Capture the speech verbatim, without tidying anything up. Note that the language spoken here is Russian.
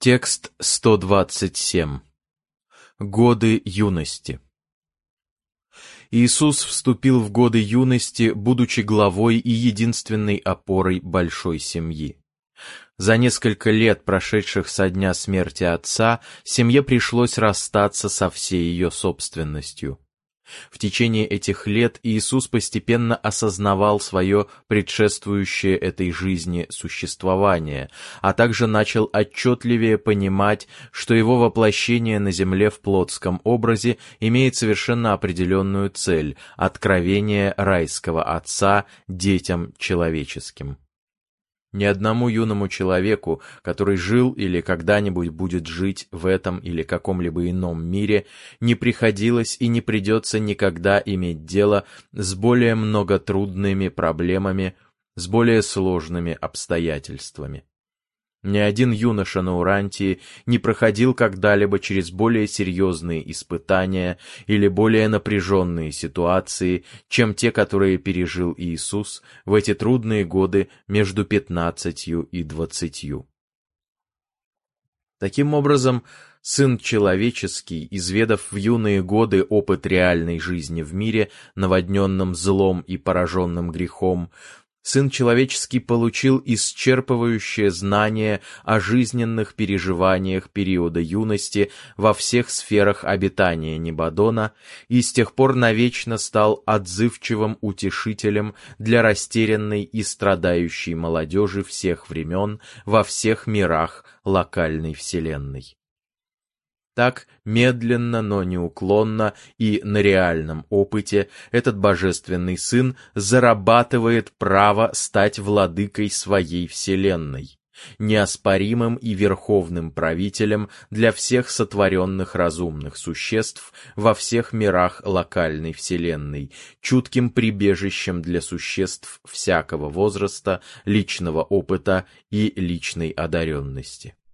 Текст сто двадцать семь. Годы юности. Иисус вступил в годы юности, будучи главой и единственной опорой большой семьи. За несколько лет, прошедших со дня смерти отца, семье пришлось расстаться со всей ее собственностью. В течение этих лет Иисус постепенно осознавал свое предшествующее этой жизни существование, а также начал отчетливее понимать, что его воплощение на земле в плотском образе имеет совершенно определенную цель — откровение райского Отца детям человеческим. Ни одному юному человеку, который жил или когда-нибудь будет жить в этом или каком-либо ином мире, не приходилось и не придется никогда иметь дело с более многотрудными проблемами, с более сложными обстоятельствами. Ни один юноша на Урантии не проходил когда-либо через более серьезные испытания или более напряженные ситуации, чем те, которые пережил Иисус в эти трудные годы между пятнадцатью и двадцатью. Таким образом, Сын Человеческий, изведав в юные годы опыт реальной жизни в мире, наводненном злом и пораженным грехом, Сын Человеческий получил исчерпывающее знание о жизненных переживаниях периода юности во всех сферах обитания Небодона и с тех пор навечно стал отзывчивым утешителем для растерянной и страдающей молодежи всех времен во всех мирах локальной вселенной. Так, медленно, но неуклонно и на реальном опыте этот божественный Сын зарабатывает право стать владыкой своей вселенной, неоспоримым и верховным правителем для всех сотворенных разумных существ во всех мирах локальной вселенной, чутким прибежищем для существ всякого возраста, личного опыта и личной одаренности.